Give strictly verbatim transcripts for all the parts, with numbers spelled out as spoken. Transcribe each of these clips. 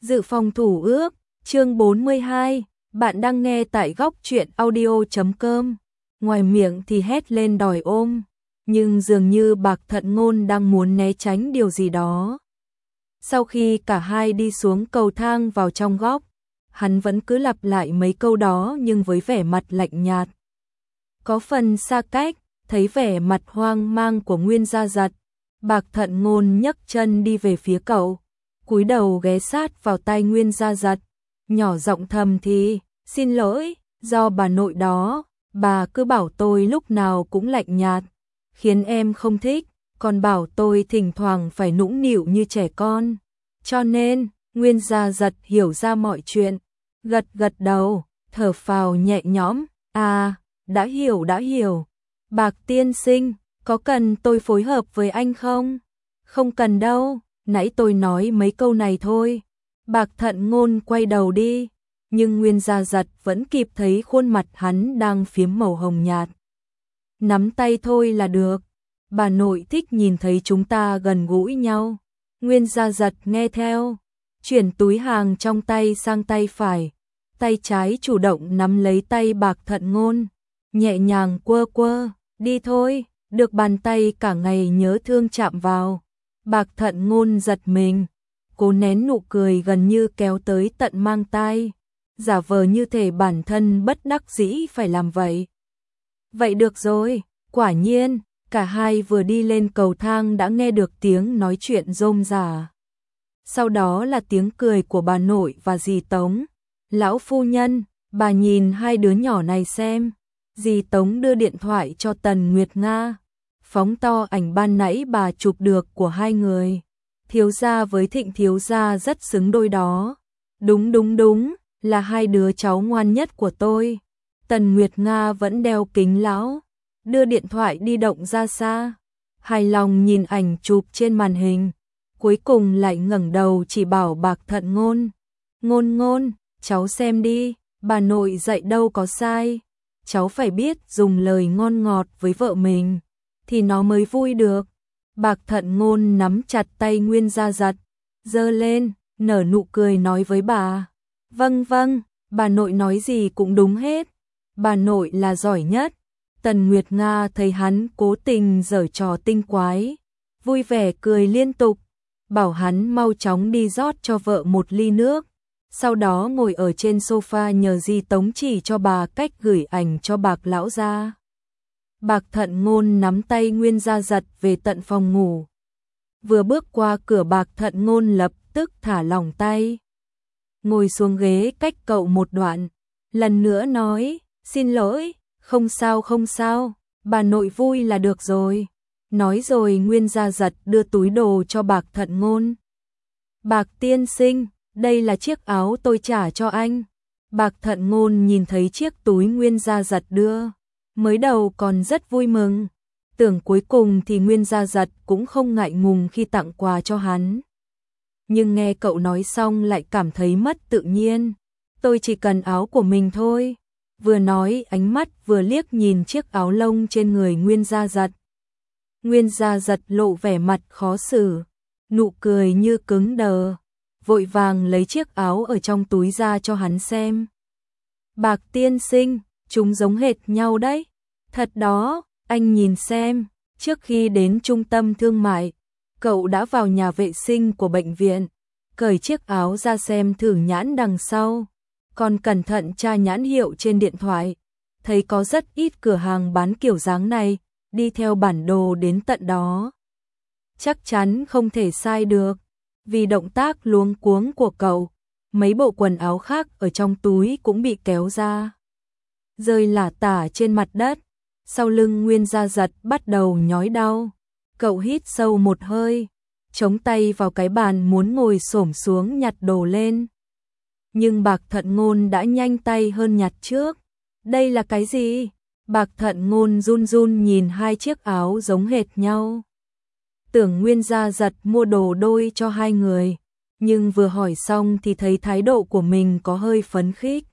Dự phòng thủ ước, chương bốn mươi hai, bạn đang nghe tại góc truyện audio chấm com. Ngoài miệng thì hét lên đòi ôm, nhưng dường như Bạc Thận Ngôn đang muốn né tránh điều gì đó. Sau khi cả hai đi xuống cầu thang vào trong góc, hắn vẫn cứ lặp lại mấy câu đó nhưng với vẻ mặt lạnh nhạt. Có phần xa cách, thấy vẻ mặt hoang mang của Nguyên Gia Giật, Bạc Thận Ngôn nhấc chân đi về phía cậu, cúi đầu ghé sát vào tai Nguyên Gia Giật, nhỏ giọng thầm thì, xin lỗi, do bà nội đó, bà cứ bảo tôi lúc nào cũng lạnh nhạt, khiến em không thích, còn bảo tôi thỉnh thoảng phải nũng nịu như trẻ con. Cho nên, Nguyên Gia Giật hiểu ra mọi chuyện, gật gật đầu, thở phào nhẹ nhõm, à, đã hiểu đã hiểu. Bạc tiên sinh, có cần tôi phối hợp với anh không? Không cần đâu, nãy tôi nói mấy câu này thôi. Bạc Thận Ngôn quay đầu đi, nhưng Nguyên Gia Giật vẫn kịp thấy khuôn mặt hắn đang phiếm màu hồng nhạt. Nắm tay thôi là được, bà nội thích nhìn thấy chúng ta gần gũi nhau. Nguyên Gia Giật nghe theo, chuyển túi hàng trong tay sang tay phải, tay trái chủ động nắm lấy tay Bạc Thận Ngôn, nhẹ nhàng quơ quơ, đi thôi, được bàn tay cả ngày nhớ thương chạm vào. Bạc Thận Ngôn giật mình, cố nén nụ cười gần như kéo tới tận mang tai, giả vờ như thể bản thân bất đắc dĩ phải làm vậy. Vậy được rồi, quả nhiên, cả hai vừa đi lên cầu thang đã nghe được tiếng nói chuyện rôm rả. Sau đó là tiếng cười của bà nội và dì Tống. Lão phu nhân, bà nhìn hai đứa nhỏ này xem. Dì Tống đưa điện thoại cho Tần Nguyệt Nga, phóng to ảnh ban nãy bà chụp được của hai người. Thiếu gia với Thịnh thiếu gia rất xứng đôi đó. Đúng đúng đúng, là hai đứa cháu ngoan nhất của tôi. Tần Nguyệt Nga vẫn đeo kính lão, đưa điện thoại di động ra xa, hài lòng nhìn ảnh chụp trên màn hình, cuối cùng lại ngẩng đầu chỉ bảo Bạc Thận Ngôn. Ngôn ngôn, cháu xem đi, bà nội dạy đâu có sai. Cháu phải biết dùng lời ngon ngọt với vợ mình, thì nó mới vui được. Bạc Thận Ngôn nắm chặt tay Nguyên Gia Giật, giơ lên, nở nụ cười nói với bà. Vâng vâng, bà nội nói gì cũng đúng hết. Bà nội là giỏi nhất. Tần Nguyệt Nga thấy hắn cố tình giở trò tinh quái, vui vẻ cười liên tục, bảo hắn mau chóng đi rót cho vợ một ly nước. Sau đó ngồi ở trên sofa nhờ dì Tống chỉ cho bà cách gửi ảnh cho Bạc lão gia. Bạc Thận Ngôn nắm tay Nguyên Gia Giật về tận phòng ngủ. Vừa bước qua cửa Bạc Thận Ngôn lập tức thả lỏng tay, ngồi xuống ghế cách cậu một đoạn, lần nữa nói, xin lỗi, không sao không sao, bà nội vui là được rồi. Nói rồi Nguyên Gia Giật đưa túi đồ cho Bạc Thận Ngôn. Bạc tiên sinh, đây là chiếc áo tôi trả cho anh. Bạc Thận Ngôn nhìn thấy chiếc túi Nguyên Gia Giật đưa, mới đầu còn rất vui mừng, tưởng cuối cùng thì Nguyên Gia Giật cũng không ngại ngùng khi tặng quà cho hắn. Nhưng nghe cậu nói xong lại cảm thấy mất tự nhiên. Tôi chỉ cần áo của mình thôi. Vừa nói ánh mắt vừa liếc nhìn chiếc áo lông trên người Nguyên Gia Giật. Nguyên Gia Giật lộ vẻ mặt khó xử, nụ cười như cứng đờ, vội vàng lấy chiếc áo ở trong túi ra cho hắn xem. Bạc tiên sinh, chúng giống hệt nhau đấy. Thật đó, anh nhìn xem, trước khi đến trung tâm thương mại, cậu đã vào nhà vệ sinh của bệnh viện, cởi chiếc áo ra xem thử nhãn đằng sau, còn cẩn thận tra nhãn hiệu trên điện thoại, thấy có rất ít cửa hàng bán kiểu dáng này, đi theo bản đồ đến tận đó. Chắc chắn không thể sai được, vì động tác luống cuống của cậu, mấy bộ quần áo khác ở trong túi cũng bị kéo ra, rơi lả tả trên mặt đất. Sau lưng Nguyên Gia Giật bắt đầu nhói đau, cậu hít sâu một hơi, chống tay vào cái bàn muốn ngồi xổm xuống nhặt đồ lên. Nhưng Bạc Thận Ngôn đã nhanh tay hơn nhặt trước. Đây là cái gì? Bạc Thận Ngôn run run nhìn hai chiếc áo giống hệt nhau. Tưởng Nguyên Gia Giật mua đồ đôi cho hai người, nhưng vừa hỏi xong thì thấy thái độ của mình có hơi phấn khích.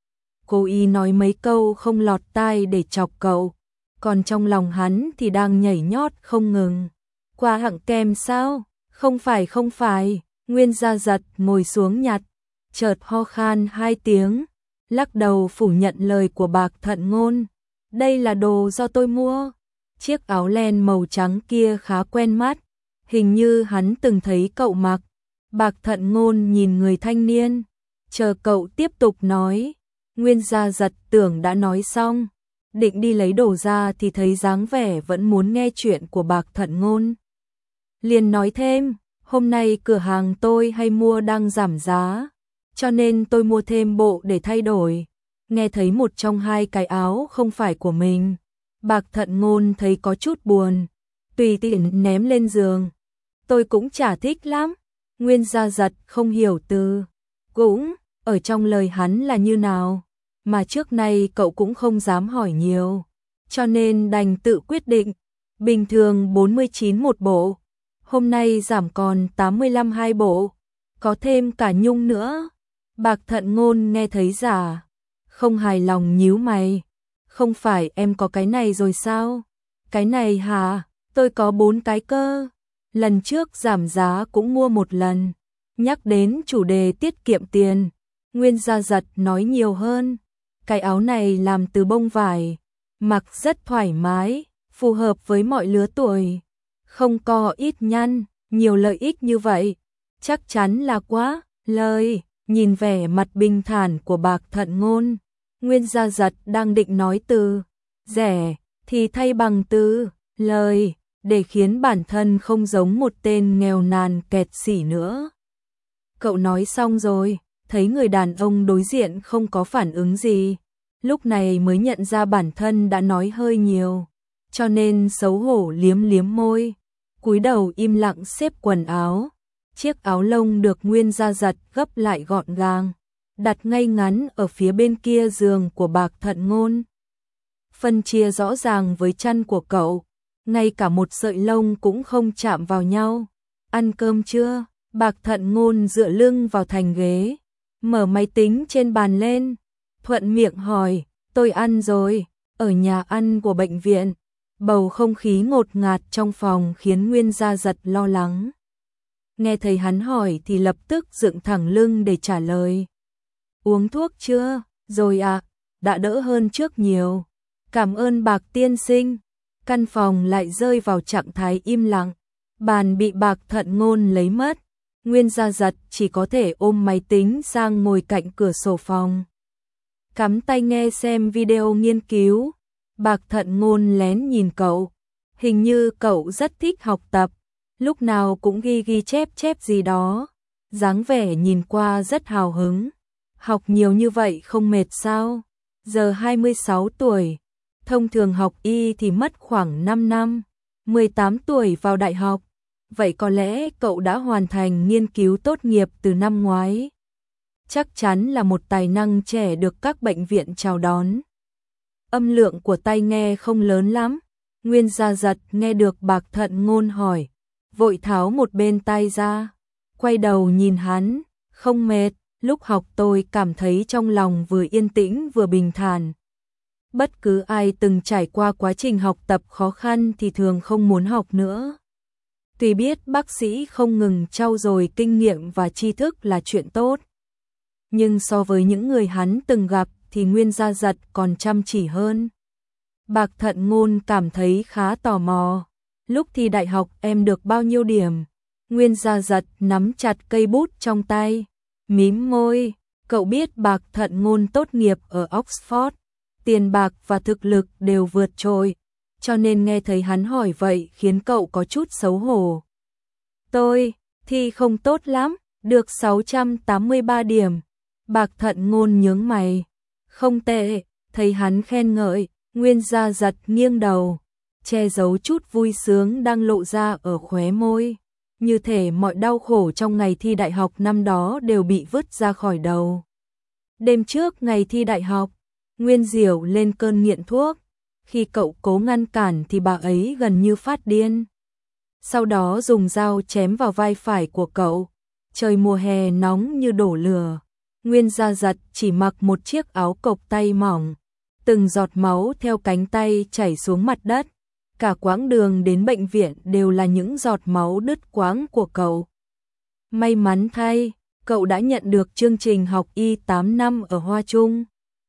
Cô y nói mấy câu không lọt tai để chọc cậu, còn trong lòng hắn thì đang nhảy nhót không ngừng. Quà hạng kem sao? Không phải không phải, Nguyên Gia Giật ngồi xuống nhặt, chợt ho khan hai tiếng, lắc đầu phủ nhận lời của Bạc Thận Ngôn. Đây là đồ do tôi mua. Chiếc áo len màu trắng kia khá quen mắt, hình như hắn từng thấy cậu mặc. Bạc Thận Ngôn nhìn người thanh niên, chờ cậu tiếp tục nói. Nguyên Gia Giật tưởng đã nói xong, định đi lấy đồ ra thì thấy dáng vẻ vẫn muốn nghe chuyện của Bạc Thận Ngôn. Liền nói thêm, hôm nay cửa hàng tôi hay mua đang giảm giá, cho nên tôi mua thêm bộ để thay đổi. Nghe thấy một trong hai cái áo không phải của mình, Bạc Thận Ngôn thấy có chút buồn, tùy tiện ném lên giường. Tôi cũng chả thích lắm. Nguyên Gia Giật không hiểu từ cũng ở trong lời hắn là như nào, mà trước nay cậu cũng không dám hỏi nhiều, cho nên đành tự quyết định. Bình thường bốn mươi chín một bộ, hôm nay giảm còn tám mươi lăm hai bộ, có thêm cả nhung nữa. Bạc Thận Ngôn nghe thấy giả, không hài lòng nhíu mày. Không phải em có cái này rồi sao? Cái này hả? Tôi có bốn cái cơ. Lần trước giảm giá cũng mua một lần. Nhắc đến chủ đề tiết kiệm tiền, Nguyên Gia Giật nói nhiều hơn. Cái áo này làm từ bông vải, mặc rất thoải mái, phù hợp với mọi lứa tuổi. Không có ít nhăn, nhiều lợi ích như vậy. Chắc chắn là quá lời. Nhìn vẻ mặt bình thản của Bạc Thận Ngôn, Nguyên Gia Giật đang định nói từ rẻ thì thay bằng từ lời, để khiến bản thân không giống một tên nghèo nàn kẹt xỉ nữa. Cậu nói xong rồi, thấy người đàn ông đối diện không có phản ứng gì, lúc này mới nhận ra bản thân đã nói hơi nhiều, cho nên xấu hổ liếm liếm môi, cúi đầu im lặng xếp quần áo. Chiếc áo lông được Nguyên Gia Giật gấp lại gọn gàng, đặt ngay ngắn ở phía bên kia giường của Bạc Thận Ngôn. Phân chia rõ ràng với chân của cậu, ngay cả một sợi lông cũng không chạm vào nhau. Ăn cơm chưa? Bạc Thận Ngôn dựa lưng vào thành ghế, mở máy tính trên bàn lên, thuận miệng hỏi, tôi ăn rồi, ở nhà ăn của bệnh viện. Bầu không khí ngột ngạt trong phòng khiến Nguyên Gia Giật lo lắng. Nghe thấy hắn hỏi thì lập tức dựng thẳng lưng để trả lời. Uống thuốc chưa? Rồi ạ, à, đã đỡ hơn trước nhiều. Cảm ơn Bạc tiên sinh. Căn phòng lại rơi vào trạng thái im lặng. Bàn bị Bạc Thận Ngôn lấy mất. Nguyên Gia Giật chỉ có thể ôm máy tính sang ngồi cạnh cửa sổ phòng, cắm tai nghe xem video nghiên cứu. Bạc Thận Ngôn lén nhìn cậu. Hình như cậu rất thích học tập, lúc nào cũng ghi ghi chép chép gì đó, dáng vẻ nhìn qua rất hào hứng. Học nhiều như vậy không mệt sao? Giờ hai mươi sáu tuổi, thông thường học y thì mất khoảng năm năm, mười tám tuổi vào đại học. Vậy có lẽ cậu đã hoàn thành nghiên cứu tốt nghiệp từ năm ngoái. Chắc chắn là một tài năng trẻ được các bệnh viện chào đón. Âm lượng của tai nghe không lớn lắm. Nguyên Gia Giật nghe được Bạc Thận Ngôn hỏi, vội tháo một bên tai ra, quay đầu nhìn hắn. Không mệt, lúc học tôi cảm thấy trong lòng vừa yên tĩnh vừa bình thản. Bất cứ ai từng trải qua quá trình học tập khó khăn thì thường không muốn học nữa. Tuy biết bác sĩ không ngừng trau dồi kinh nghiệm và tri thức là chuyện tốt, nhưng so với những người hắn từng gặp thì Nguyên Gia Giật còn chăm chỉ hơn. Bạc Thận Ngôn cảm thấy khá tò mò. Lúc thi đại học em được bao nhiêu điểm? Nguyên Gia Giật nắm chặt cây bút trong tay, mím môi. Cậu biết Bạc Thận Ngôn tốt nghiệp ở Oxford, tiền bạc và thực lực đều vượt trội, cho nên nghe thấy hắn hỏi vậy khiến cậu có chút xấu hổ. Tôi thi không tốt lắm, được sáu trăm tám mươi ba điểm. Bạc Thận Ngôn nhướng mày. Không tệ. Thấy hắn khen ngợi, Nguyên Gia Giật nghiêng đầu, che giấu chút vui sướng đang lộ ra ở khóe môi, như thể mọi đau khổ trong ngày thi đại học năm đó đều bị vứt ra khỏi đầu. Đêm trước ngày thi đại học, Nguyên Diểu lên cơn nghiện thuốc, khi cậu cố ngăn cản thì bà ấy gần như phát điên. Sau đó dùng dao chém vào vai phải của cậu. Trời mùa hè nóng như đổ lửa. Nguyên Gia Giật chỉ mặc một chiếc áo cộc tay mỏng, từng giọt máu theo cánh tay chảy xuống mặt đất. Cả quãng đường đến bệnh viện đều là những giọt máu đứt quãng của cậu. May mắn thay, cậu đã nhận được chương trình học y tám năm ở Hoa Trung.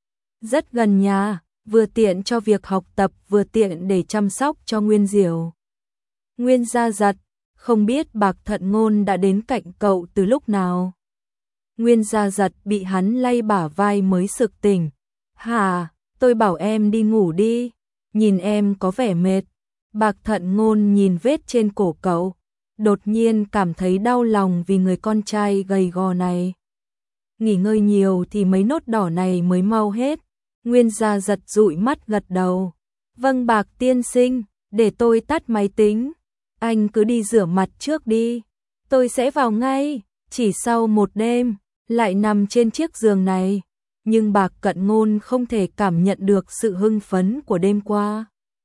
Rất gần nhà, vừa tiện cho việc học tập vừa tiện để chăm sóc cho Nguyên Diểu. Nguyên Gia Giật, không biết Bạc Thận Ngôn đã đến cạnh cậu từ lúc nào. Nguyên Gia Giật bị hắn lay bả vai mới sực tỉnh. Hà, tôi bảo em đi ngủ đi, nhìn em có vẻ mệt. Bạc Thận Ngôn nhìn vết trên cổ cậu, đột nhiên cảm thấy đau lòng vì người con trai gầy gò này. Nghỉ ngơi nhiều thì mấy nốt đỏ này mới mau hết. Nguyên Gia Giật dụi mắt gật đầu. Vâng Bạc tiên sinh, để tôi tắt máy tính. Anh cứ đi rửa mặt trước đi. Tôi sẽ vào ngay. Chỉ sau một đêm, lại nằm trên chiếc giường này. Nhưng Bạc Cận Ngôn không thể cảm nhận được sự hưng phấn của đêm qua.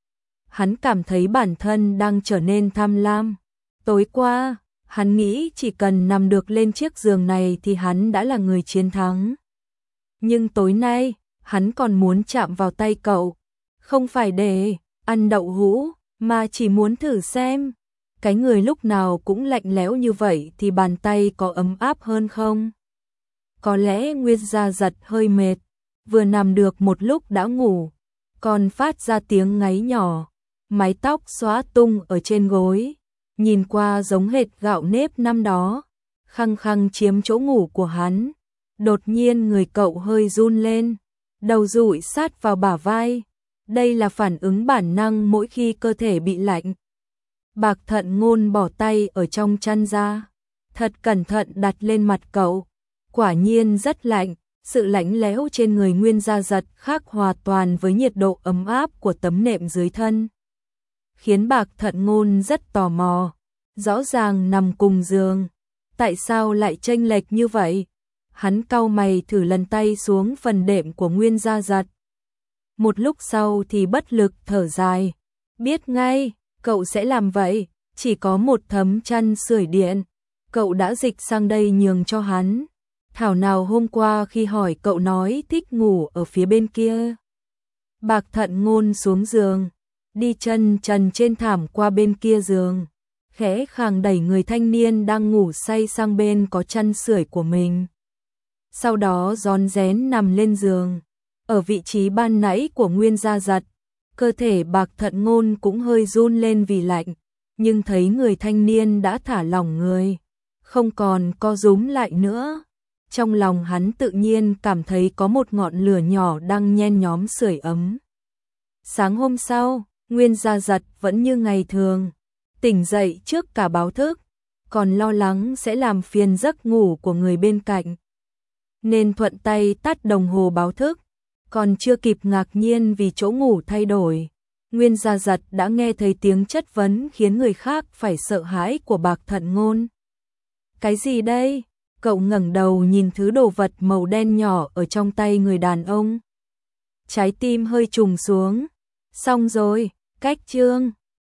Hắn cảm thấy bản thân đang trở nên tham lam. Tối qua, hắn nghĩ chỉ cần nằm được lên chiếc giường này thì hắn đã là người chiến thắng. Nhưng tối nay, hắn còn muốn chạm vào tay cậu. Không phải để ăn đậu hũ, mà chỉ muốn thử xem. Cái người lúc nào cũng lạnh lẽo như vậy thì bàn tay có ấm áp hơn không? Có lẽ Nguyên Gia Giật hơi mệt, vừa nằm được một lúc đã ngủ, còn phát ra tiếng ngáy nhỏ, mái tóc xóa tung ở trên gối, nhìn qua giống hệt gạo nếp năm đó, khăng khăng chiếm chỗ ngủ của hắn. Đột nhiên người cậu hơi run lên, đầu dụi sát vào bả vai. Đây là phản ứng bản năng mỗi khi cơ thể bị lạnh. Bạc Thận Ngôn bỏ tay ở trong chăn ra, thật cẩn thận đặt lên mặt cậu. Quả nhiên rất lạnh, sự lạnh lẽo trên người Nguyên Gia Giật khác hoàn toàn với nhiệt độ ấm áp của tấm nệm dưới thân. Khiến Bạc Thận Ngôn rất tò mò, rõ ràng nằm cùng giường, tại sao lại chênh lệch như vậy? Hắn cau mày thử lần tay xuống phần đệm của Nguyên Gia Giật. Một lúc sau thì bất lực thở dài, biết ngay, cậu sẽ làm vậy, chỉ có một thấm chăn sưởi điện, cậu đã dịch sang đây nhường cho hắn. Thảo nào hôm qua khi hỏi cậu nói thích ngủ ở phía bên kia. Bạc Thận Ngôn xuống giường, đi chân trần trên thảm qua bên kia giường, khẽ khàng đẩy người thanh niên đang ngủ say sang bên có chăn sưởi của mình. Sau đó rón rén nằm lên giường, ở vị trí ban nãy của Nguyên Gia Giật. Cơ thể Bạc Thận Ngôn cũng hơi run lên vì lạnh, nhưng thấy người thanh niên đã thả lỏng người, không còn co rúm lại nữa. Trong lòng hắn tự nhiên cảm thấy có một ngọn lửa nhỏ đang nhen nhóm sưởi ấm. Sáng hôm sau, Nguyên Gia Giật vẫn như ngày thường, tỉnh dậy trước cả báo thức, còn lo lắng sẽ làm phiền giấc ngủ của người bên cạnh, nên thuận tay tắt đồng hồ báo thức. Còn chưa kịp ngạc nhiên vì chỗ ngủ thay đổi, Nguyên Gia Giật đã nghe thấy tiếng chất vấn khiến người khác phải sợ hãi của Bạc Thận Ngôn. Cái gì đây? Cậu ngẩng đầu nhìn thứ đồ vật màu đen nhỏ ở trong tay người đàn ông. Trái tim hơi trùng xuống. Xong rồi, cách chương.